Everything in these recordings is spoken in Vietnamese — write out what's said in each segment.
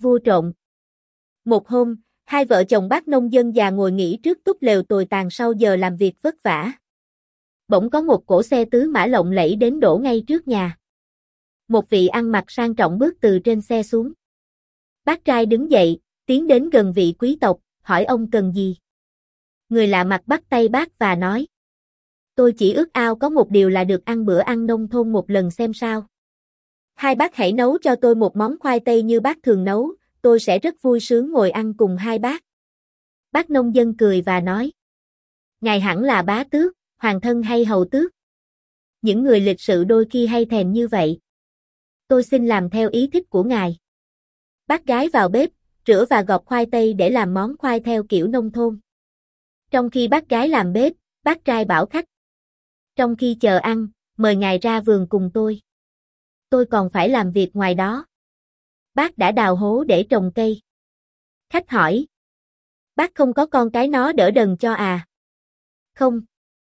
Vua trộm. Một hôm, hai vợ chồng bác nông dân già ngồi nghỉ trước túp lều tồi tàn sau giờ làm việc vất vả. Bỗng có một cỗ xe tứ mã lộng lẫy đến đổ ngay trước nhà. Một vị ăn mặc sang trọng bước từ trên xe xuống. Bác trai đứng dậy, tiến đến gần vị quý tộc, hỏi ông cần gì. Người lạ mặt bắt tay bác và nói: tôi chỉ ước ao có một điều là được ăn bữa ăn nông thôn một lần xem sao. Hai bác hãy nấu cho tôi một món khoai tây như bác thường nấu, tôi sẽ rất vui sướng ngồi ăn cùng hai bác. Bác nông dân cười và nói: ngài hẳn là bá tước, hoàng thân hay hầu tước. Những người lịch sự đôi khi hay thèm như vậy. Tôi xin làm theo ý thích của ngài. Bác gái vào bếp, rửa và gọt khoai tây để làm món khoai theo kiểu nông thôn. Trong khi bác gái làm bếp, bác trai bảo khách: trong khi chờ ăn, mời ngài ra vườn cùng tôi. Tôi còn phải làm việc ngoài đó. Bác đã đào hố để trồng cây. Khách hỏi: bác không có con cái nó đỡ đần cho à? Không.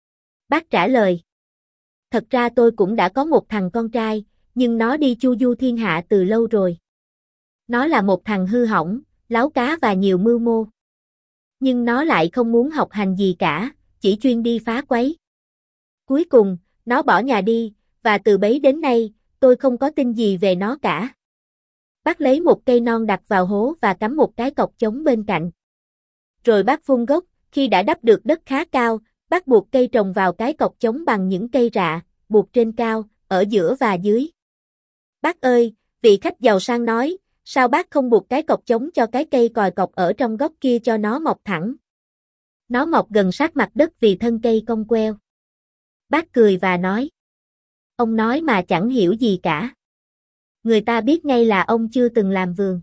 Bác trả lời: thật ra tôi cũng đã có một thằng con trai, nhưng nó đi chu du thiên hạ từ lâu rồi. Nó là một thằng hư hỏng, láo cá và nhiều mưu mô. Nhưng nó lại không muốn học hành gì cả, chỉ chuyên đi phá quấy. Cuối cùng, nó bỏ nhà đi, và từ bấy đến nay, tôi không có tin gì về nó cả. Bác lấy một cây non đặt vào hố và cắm một cái cọc chống bên cạnh. Rồi bác vun gốc, khi đã đắp được đất khá cao, bác buộc cây trồng vào cái cọc chống bằng những cây rạ, buộc trên cao, ở giữa và dưới. Bác ơi, vị khách giàu sang nói, sao bác không buộc cái cọc chống cho cái cây còi cọc ở trong góc kia cho nó mọc thẳng? Nó mọc gần sát mặt đất vì thân cây cong queo. Bác cười và nói: ông nói mà chẳng hiểu gì cả. Người ta biết ngay là ông chưa từng làm vườn.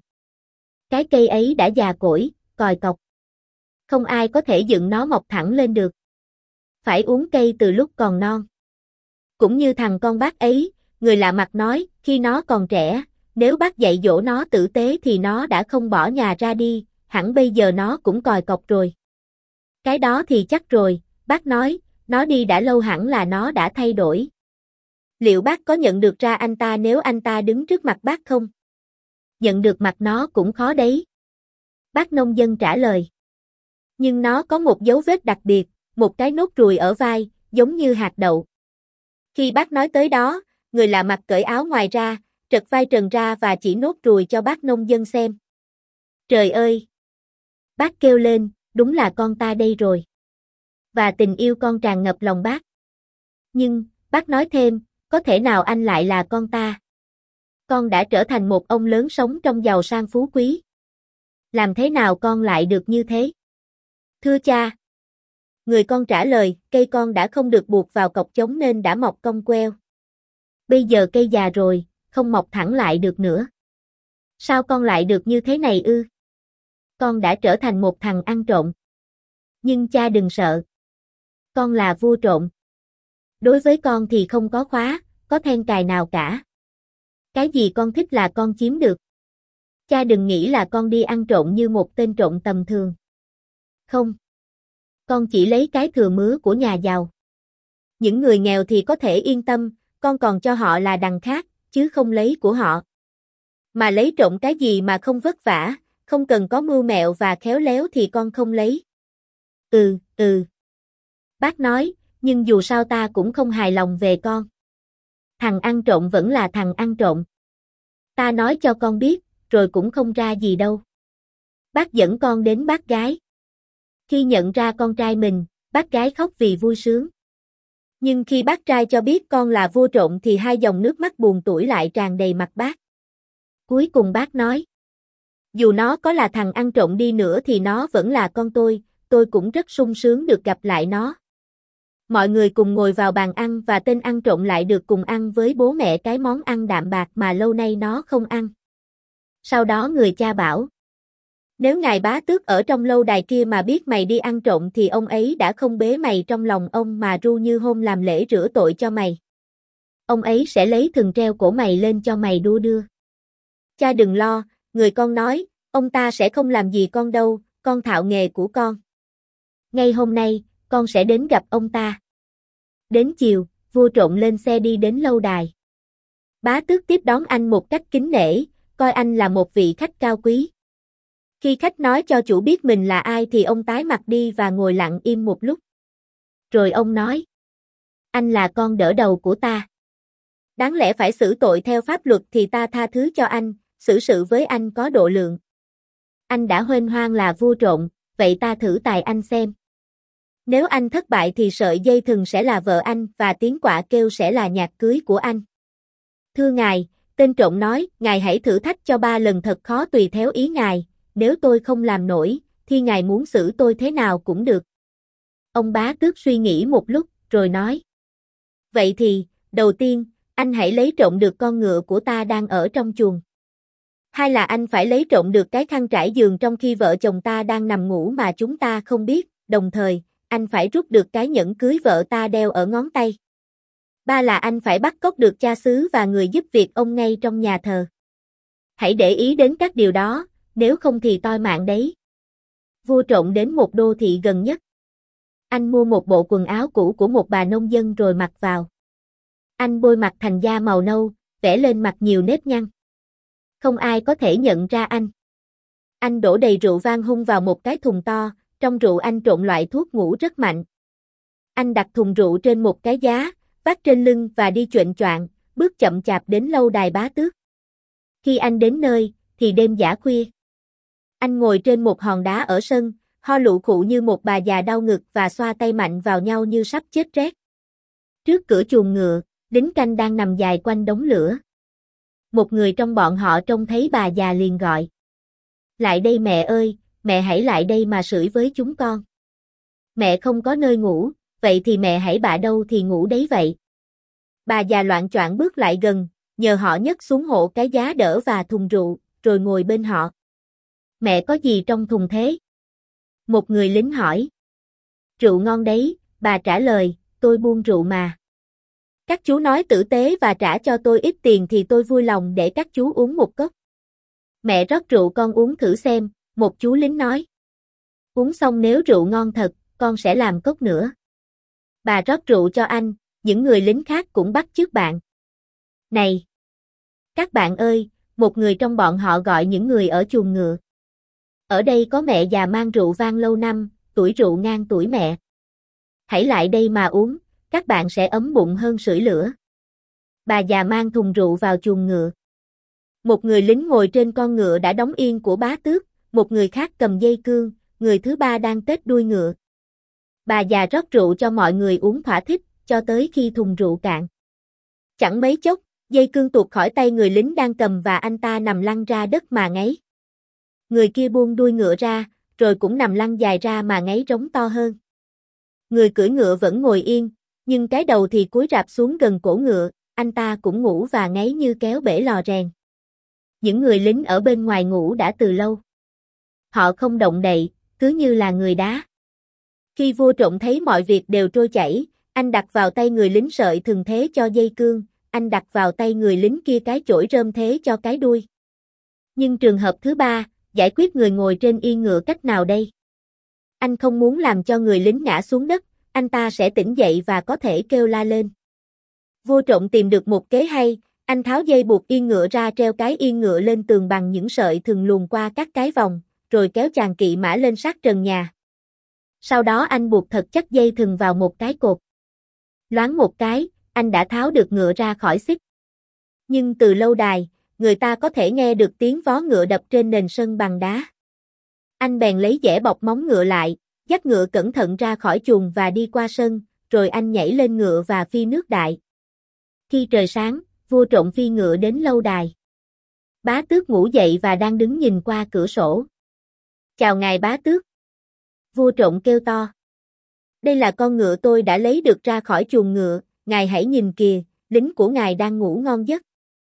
Cái cây ấy đã già cỗi, còi cọc. Không ai có thể dựng nó mọc thẳng lên được. Phải uốn cây từ lúc còn non. Cũng như thằng con bác ấy, người lạ mặt nói, khi nó còn trẻ, nếu bác dạy dỗ nó tử tế thì nó đã không bỏ nhà ra đi, hẳn bây giờ nó cũng còi cọc rồi. Cái đó thì chắc rồi, bác nói, nó đi đã lâu hẳn là nó đã thay đổi. Liệu bác có nhận được ra anh ta nếu anh ta đứng trước mặt bác không? Nhận được mặt nó cũng khó đấy. Bác nông dân trả lời. Nhưng nó có một dấu vết đặc biệt, một cái nốt ruồi ở vai, giống như hạt đậu. Khi bác nói tới đó, người lạ mặt cởi áo ngoài ra, trật vai trần ra và chỉ nốt ruồi cho bác nông dân xem. Trời ơi! Bác kêu lên, đúng là con ta đây rồi. Và tình yêu con tràn ngập lòng bác. Nhưng, bác nói thêm, có thể nào anh lại là con ta? Con đã trở thành một ông lớn sống trong giàu sang phú quý. Làm thế nào con lại được như thế? Thưa cha. Người con trả lời, cây con đã không được buộc vào cọc chống nên đã mọc cong queo. Bây giờ cây già rồi, không mọc thẳng lại được nữa. Sao con lại được như thế này ư? Con đã trở thành một thằng ăn trộm. Nhưng cha đừng sợ. Con là vua trộm. Đối với con thì không có khóa, có then cài nào cả. Cái gì con thích là con chiếm được. Cha đừng nghĩ là con đi ăn trộm như một tên trộm tầm thường. Không. Con chỉ lấy cái thừa mứa của nhà giàu. Những người nghèo thì có thể yên tâm, con còn cho họ là đằng khác, chứ không lấy của họ. Mà lấy trộm cái gì mà không vất vả, không cần có mưu mẹo và khéo léo thì con không lấy. Bác nói, nhưng dù sao ta cũng không hài lòng về con. Thằng ăn trộm vẫn là thằng ăn trộm. Ta nói cho con biết, rồi cũng không ra gì đâu. Bác dẫn con đến bác gái. Khi nhận ra con trai mình, bác gái khóc vì vui sướng. Nhưng khi bác trai cho biết con là vua trộm thì hai dòng nước mắt buồn tủi lại tràn đầy mặt bác. Cuối cùng bác nói, dù nó có là thằng ăn trộm đi nữa thì nó vẫn là con tôi cũng rất sung sướng được gặp lại nó. Mọi người cùng ngồi vào bàn ăn và tên ăn trộm lại được cùng ăn với bố mẹ cái món ăn đạm bạc mà lâu nay nó không ăn. Sau đó người cha bảo, nếu ngài bá tước ở trong lâu đài kia mà biết mày đi ăn trộm thì ông ấy đã không bế mày trong lòng ông mà ru như hôm làm lễ rửa tội cho mày. Ông ấy sẽ lấy thừng treo cổ mày lên cho mày đua đưa. Cha đừng lo, người con nói, ông ta sẽ không làm gì con đâu, con thạo nghề của con. Ngay hôm nay, con sẽ đến gặp ông ta. Đến chiều, vua trộm lên xe đi đến lâu đài. Bá tước tiếp đón anh một cách kính nể, coi anh là một vị khách cao quý. Khi khách nói cho chủ biết mình là ai thì ông tái mặt đi và ngồi lặng im một lúc. Rồi ông nói, anh là con đỡ đầu của ta. Đáng lẽ phải xử tội theo pháp luật thì ta tha thứ cho anh, xử sự với anh có độ lượng. Anh đã huênh hoang là vua trộm, vậy ta thử tài anh xem. Nếu anh thất bại thì sợi dây thừng sẽ là vợ anh và tiếng quạ kêu sẽ là nhạc cưới của anh. Thưa ngài, tên trộm nói, ngài hãy thử thách cho 3 lần thật khó tùy theo ý ngài, nếu tôi không làm nổi, thì ngài muốn xử tôi thế nào cũng được. Ông bá tước suy nghĩ một lúc, rồi nói. Vậy thì, đầu tiên, anh hãy lấy trộm được con ngựa của ta đang ở trong chuồng. Hay là anh phải lấy trộm được cái khăn trải giường trong khi vợ chồng ta đang nằm ngủ mà chúng ta không biết, đồng thời, anh phải rút được cái nhẫn cưới vợ ta đeo ở ngón tay. 3 là anh phải bắt cóc được cha xứ và người giúp việc ông ngay trong nhà thờ. Hãy để ý đến các điều đó, nếu không thì toi mạng đấy. Vua trộm đến một đô thị gần nhất. Anh mua một bộ quần áo cũ của một bà nông dân rồi mặc vào. Anh bôi mặt thành da màu nâu, vẽ lên mặt nhiều nếp nhăn. Không ai có thể nhận ra anh. Anh đổ đầy rượu vang hung vào một cái thùng to, trong rượu anh trộn loại thuốc ngủ rất mạnh. Anh đặt thùng rượu trên một cái giá, vác trên lưng và đi chuệnh choạng, bước chậm chạp đến lâu đài bá tước. Khi anh đến nơi, thì đêm dã khuya. Anh ngồi trên một hòn đá ở sân, ho lụ khụ như một bà già đau ngực và xoa tay mạnh vào nhau như sắp chết rét. Trước cửa chuồng ngựa, lính canh đang nằm dài quanh đống lửa. Một người trong bọn họ trông thấy bà già liền gọi. Lại đây mẹ ơi, mẹ hãy lại đây mà sưởi với chúng con. Mẹ không có nơi ngủ, vậy thì mẹ hãy bạ đâu thì ngủ đấy vậy. Bà già loạng choạng bước lại gần, nhờ họ nhấc xuống hộ cái giá đỡ và thùng rượu, rồi ngồi bên họ. Mẹ có gì trong thùng thế? Một người lính hỏi. Rượu ngon đấy, bà trả lời, tôi buôn rượu mà. Các chú nói tử tế và trả cho tôi ít tiền thì tôi vui lòng để các chú uống một cốc. Mẹ rót rượu con uống thử xem, một chú lính nói. Uống xong nếu rượu ngon thật, con sẽ làm cốc nữa. Bà rót rượu cho anh, những người lính khác cũng bắt chước bạn. Này! Các bạn ơi, một người trong bọn họ gọi những người ở chuồng ngựa. Ở đây có mẹ già mang rượu vang lâu năm, tuổi rượu ngang tuổi mẹ. Hãy lại đây mà uống, các bạn sẽ ấm bụng hơn sưởi lửa. Bà già mang thùng rượu vào chuồng ngựa. Một người lính ngồi trên con ngựa đã đóng yên của bá tước, một người khác cầm dây cương, người thứ ba đang tết đuôi ngựa. Bà già rót rượu cho mọi người uống thỏa thích, cho tới khi thùng rượu cạn. Chẳng mấy chốc, dây cương tuột khỏi tay người lính đang cầm và anh ta nằm lăn ra đất mà ngáy. Người kia buông đuôi ngựa ra, rồi cũng nằm lăn dài ra mà ngáy rống to hơn. Người cưỡi ngựa vẫn ngồi yên, nhưng cái đầu thì cúi rạp xuống gần cổ ngựa, anh ta cũng ngủ và ngáy như kéo bể lò rèn. Những người lính ở bên ngoài ngủ đã từ lâu. Họ không động đậy, cứ như là người đá. Khi vua trộm thấy mọi việc đều trôi chảy, anh đặt vào tay người lính sợi thừng thế cho dây cương, anh đặt vào tay người lính kia cái chổi rơm thế cho cái đuôi. Nhưng trường hợp thứ ba, giải quyết người ngồi trên yên ngựa cách nào đây? Anh không muốn làm cho người lính ngã xuống đất, anh ta sẽ tỉnh dậy và có thể kêu la lên. Vua trộm tìm được một kế hay, anh tháo dây buộc yên ngựa ra treo cái yên ngựa lên tường bằng những sợi thừng luồn qua các cái vòng, rồi kéo chàng kỵ mã lên sát trần nhà. Sau đó anh buộc thật chắc dây thừng vào một cái cột. Loáng một cái, anh đã tháo được ngựa ra khỏi xích. Nhưng từ lâu đài, người ta có thể nghe được tiếng vó ngựa đập trên nền sân bằng đá. Anh bèn lấy dẻ bọc móng ngựa lại, dắt ngựa cẩn thận ra khỏi chuồng và đi qua sân, rồi anh nhảy lên ngựa và phi nước đại. Khi trời sáng, vua trộm phi ngựa đến lâu đài. Bá tước ngủ dậy và đang đứng nhìn qua cửa sổ. Chào ngài bá tước. Vua trộm kêu to. Đây là con ngựa tôi đã lấy được ra khỏi chuồng ngựa, ngài hãy nhìn kìa, lính của ngài đang ngủ ngon giấc.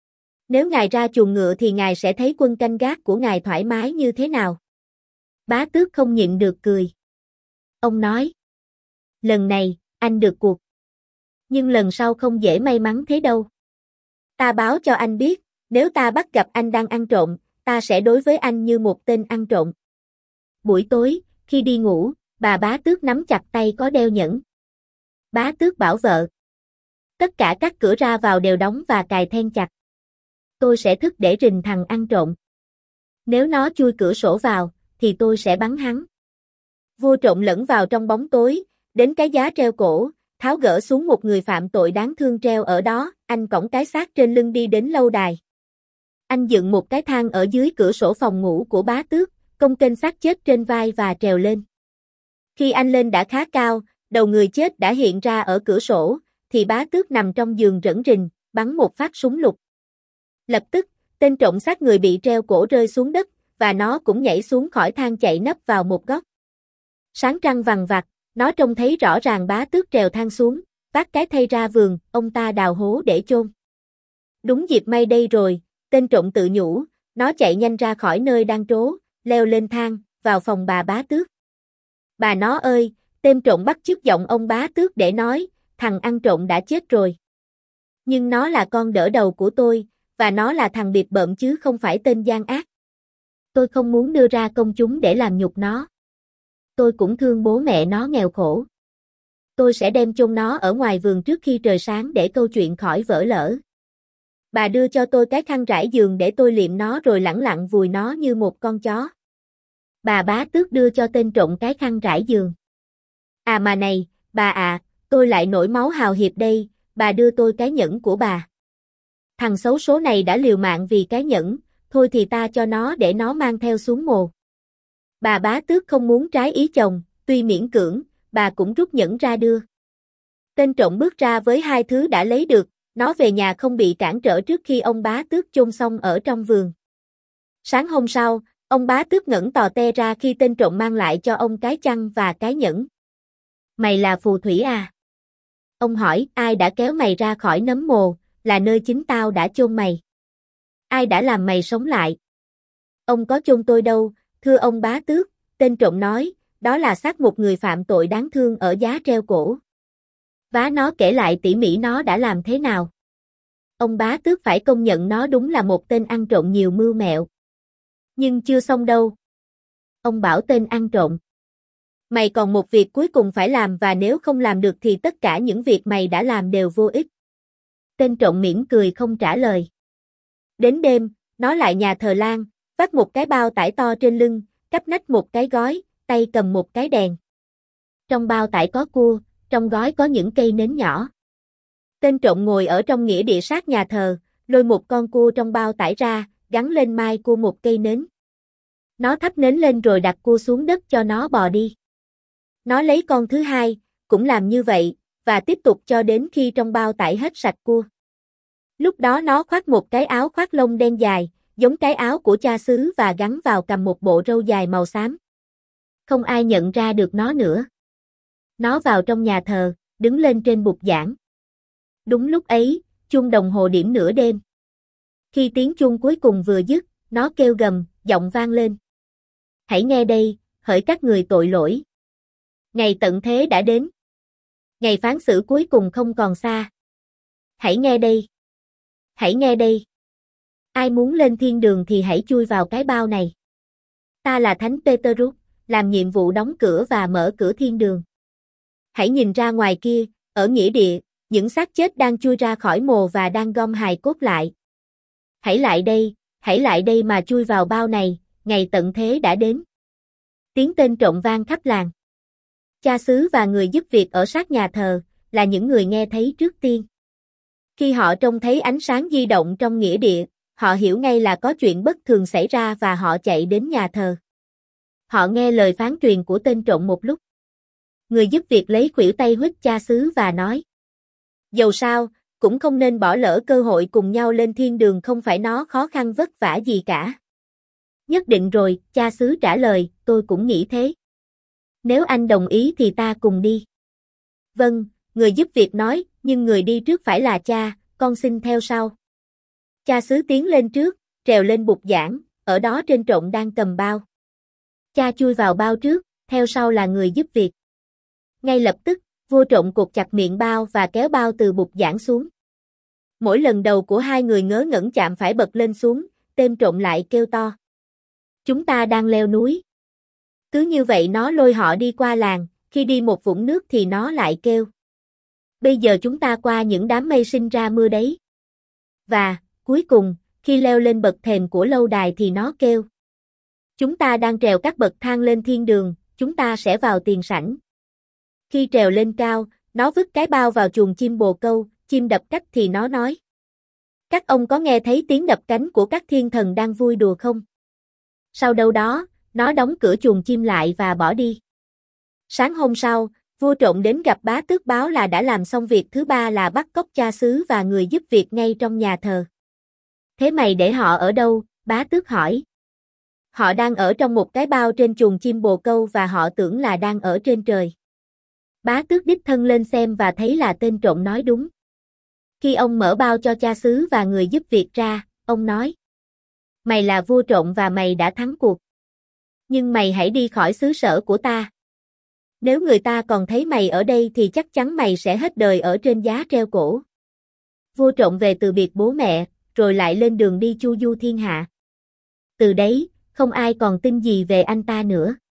Nếu ngài ra chuồng ngựa thì ngài sẽ thấy quân canh gác của ngài thoải mái như thế nào. Bá tước không nhịn được cười. Ông nói. Lần này, anh được cuộc. Nhưng lần sau không dễ may mắn thế đâu. Ta báo cho anh biết, nếu ta bắt gặp anh đang ăn trộm, ta sẽ đối với anh như một tên ăn trộm. Buổi tối, khi đi ngủ, bà bá tước nắm chặt tay có đeo nhẫn. Bá tước bảo vợ. Tất cả các cửa ra vào đều đóng và cài then chặt. Tôi sẽ thức để rình thằng ăn trộm. Nếu nó chui cửa sổ vào, thì tôi sẽ bắn hắn. Vua trộm lẫn vào trong bóng tối, đến cái giá treo cổ, tháo gỡ xuống một người phạm tội đáng thương treo ở đó, anh cõng cái xác trên lưng đi đến lâu đài. Anh dựng một cái thang ở dưới cửa sổ phòng ngủ của bá tước, cong kênh xác chết trên vai và trèo lên. Khi anh lên đã khá cao, đầu người chết đã hiện ra ở cửa sổ, thì bá tước nằm trong giường rẫn rình, bắn một phát súng lục. Lập tức, tên trộm xác người bị treo cổ rơi xuống đất, và nó cũng nhảy xuống khỏi thang chạy nấp vào một góc. Sáng trăng vằng vặc, nó trông thấy rõ ràng bá tước trèo thang xuống, vác cái thây ra vườn, ông ta đào hố để chôn. Đúng dịp may đây rồi, tên trộm tự nhủ, nó chạy nhanh ra khỏi nơi đang trố, leo lên thang, vào phòng bà bá tước. Bà nó ơi, tên trộm bắt chước giọng ông bá tước để nói, thằng ăn trộm đã chết rồi. Nhưng nó là con đỡ đầu của tôi, và nó là thằng bịp bợm chứ không phải tên gian ác. Tôi không muốn đưa ra công chúng để làm nhục nó. Tôi cũng thương bố mẹ nó nghèo khổ. Tôi sẽ đem chôn nó ở ngoài vườn trước khi trời sáng để câu chuyện khỏi vỡ lỡ. Bà đưa cho tôi cái khăn trải giường để tôi liệm nó rồi lẳng lặng vùi nó như một con chó. Bà bá tước đưa cho tên trộm cái khăn trải giường. À mà này, bà à, tôi lại nổi máu hào hiệp đây, bà đưa tôi cái nhẫn của bà. Thằng xấu số này đã liều mạng vì cái nhẫn, thôi thì ta cho nó để nó mang theo xuống mồ. Bà bá tước không muốn trái ý chồng, tuy miễn cưỡng, bà cũng rút nhẫn ra đưa. Tên trộm bước ra với hai thứ đã lấy được, nó về nhà không bị cản trở trước khi ông bá tước chôn xong ở trong vườn. Sáng hôm sau, ông bá tước ngẩng tò te ra khi tên trộm mang lại cho ông cái chăn và cái nhẫn. Mày là phù thủy à? Ông hỏi, ai đã kéo mày ra khỏi nấm mồ, là nơi chính tao đã chôn mày. Ai đã làm mày sống lại? Ông có chôn tôi đâu, thưa ông bá tước, tên trộm nói, đó là xác một người phạm tội đáng thương ở giá treo cổ. Vá nó kể lại tỉ mỉ nó đã làm thế nào. Ông bá tước phải công nhận nó đúng là một tên ăn trộm nhiều mưu mẹo. Nhưng chưa xong đâu. Ông bảo tên ăn trộm. Mày còn một việc cuối cùng phải làm và nếu không làm được thì tất cả những việc mày đã làm đều vô ích. Tên trộm mỉm cười không trả lời. Đến đêm, nó lại nhà thờ Lan, vác một cái bao tải to trên lưng, cắp nách một cái gói, tay cầm một cái đèn. Trong bao tải có cua, trong gói có những cây nến nhỏ. Tên trộm ngồi ở trong nghĩa địa sát nhà thờ, lôi một con cua trong bao tải ra, gắn lên mai cua một cây nến. Nó thắp nến lên rồi đặt cua xuống đất cho nó bò đi. Nó lấy con thứ hai, cũng làm như vậy, và tiếp tục cho đến khi trong bao tải hết sạch cua. Lúc đó nó khoác một cái áo khoác lông đen dài, giống cái áo của cha xứ và gắn vào cầm một bộ râu dài màu xám. Không ai nhận ra được nó nữa. Nó vào trong nhà thờ, đứng lên trên bục giảng. Đúng lúc ấy, chuông đồng hồ điểm nửa đêm. Khi tiếng chuông cuối cùng vừa dứt, nó kêu gầm, giọng vang lên. Hãy nghe đây, hỡi các người tội lỗi. Ngày tận thế đã đến. Ngày phán xử cuối cùng không còn xa. Hãy nghe đây. Hãy nghe đây. Ai muốn lên thiên đường thì hãy chui vào cái bao này. Ta là Thánh Peterus, làm nhiệm vụ đóng cửa và mở cửa thiên đường. Hãy nhìn ra ngoài kia, ở nghĩa địa, những xác chết đang chui ra khỏi mồ và đang gom hài cốt lại. Hãy lại đây mà chui vào bao này, ngày tận thế đã đến. Tiếng tên trộm vang khắp làng. Cha xứ và người giúp việc ở sát nhà thờ, là những người nghe thấy trước tiên. Khi họ trông thấy ánh sáng di động trong nghĩa địa, họ hiểu ngay là có chuyện bất thường xảy ra và họ chạy đến nhà thờ. Họ nghe lời phán truyền của tên trộm một lúc. Người giúp việc lấy khuỷu tay huých cha xứ và nói. Dầu sao, cũng không nên bỏ lỡ cơ hội cùng nhau lên thiên đường, không phải nó khó khăn vất vả gì cả. Nhất định rồi, cha xứ trả lời, tôi cũng nghĩ thế. Nếu anh đồng ý thì ta cùng đi. Vâng, người giúp việc nói, nhưng người đi trước phải là cha, con xin theo sau. Cha xứ tiến lên trước, trèo lên bục giảng, ở đó trên trộm đang cầm bao. Cha chui vào bao trước, theo sau là người giúp việc. Ngay lập tức, vua trộm cột chặt miệng bao và kéo bao từ bục giảng xuống. Mỗi lần đầu của hai người ngớ ngẩn chạm phải bật lên xuống, tên trộm lại kêu to. Chúng ta đang leo núi. Cứ như vậy nó lôi họ đi qua làng, khi đi một vũng nước thì nó lại kêu. Bây giờ chúng ta qua những đám mây sinh ra mưa đấy. Và, cuối cùng, Khi leo lên bậc thềm của lâu đài thì nó kêu. Chúng ta đang trèo các bậc thang lên thiên đường, chúng ta sẽ vào tiền sảnh. Khi trèo lên cao, nó vứt cái bao vào chuồng chim bồ câu, chim đập cách thì nó nói. Các ông có nghe thấy tiếng đập cánh của các thiên thần đang vui đùa không? Sau đâu đó, nó đóng cửa chuồng chim lại và bỏ đi. Sáng hôm sau, vua Trộm đến gặp bá tước báo là đã làm xong việc thứ ba là bắt cóc cha xứ và người giúp việc ngay trong nhà thờ. Thế mày để họ ở đâu? Bá tước hỏi. Họ đang ở trong một cái bao trên chuồng chim bồ câu và họ tưởng là đang ở trên trời. Bá tước đích thân lên xem và thấy là tên trộm nói đúng. Khi ông mở bao cho cha xứ và người giúp việc ra, ông nói. Mày là vua trộm và mày đã thắng cuộc. Nhưng mày hãy đi khỏi xứ sở của ta. Nếu người ta còn thấy mày ở đây thì chắc chắn mày sẽ hết đời ở trên giá treo cổ. Vua trộm về từ biệt bố mẹ, rồi lại lên đường đi chu du thiên hạ. Từ đấy, không ai còn tin gì về anh ta nữa.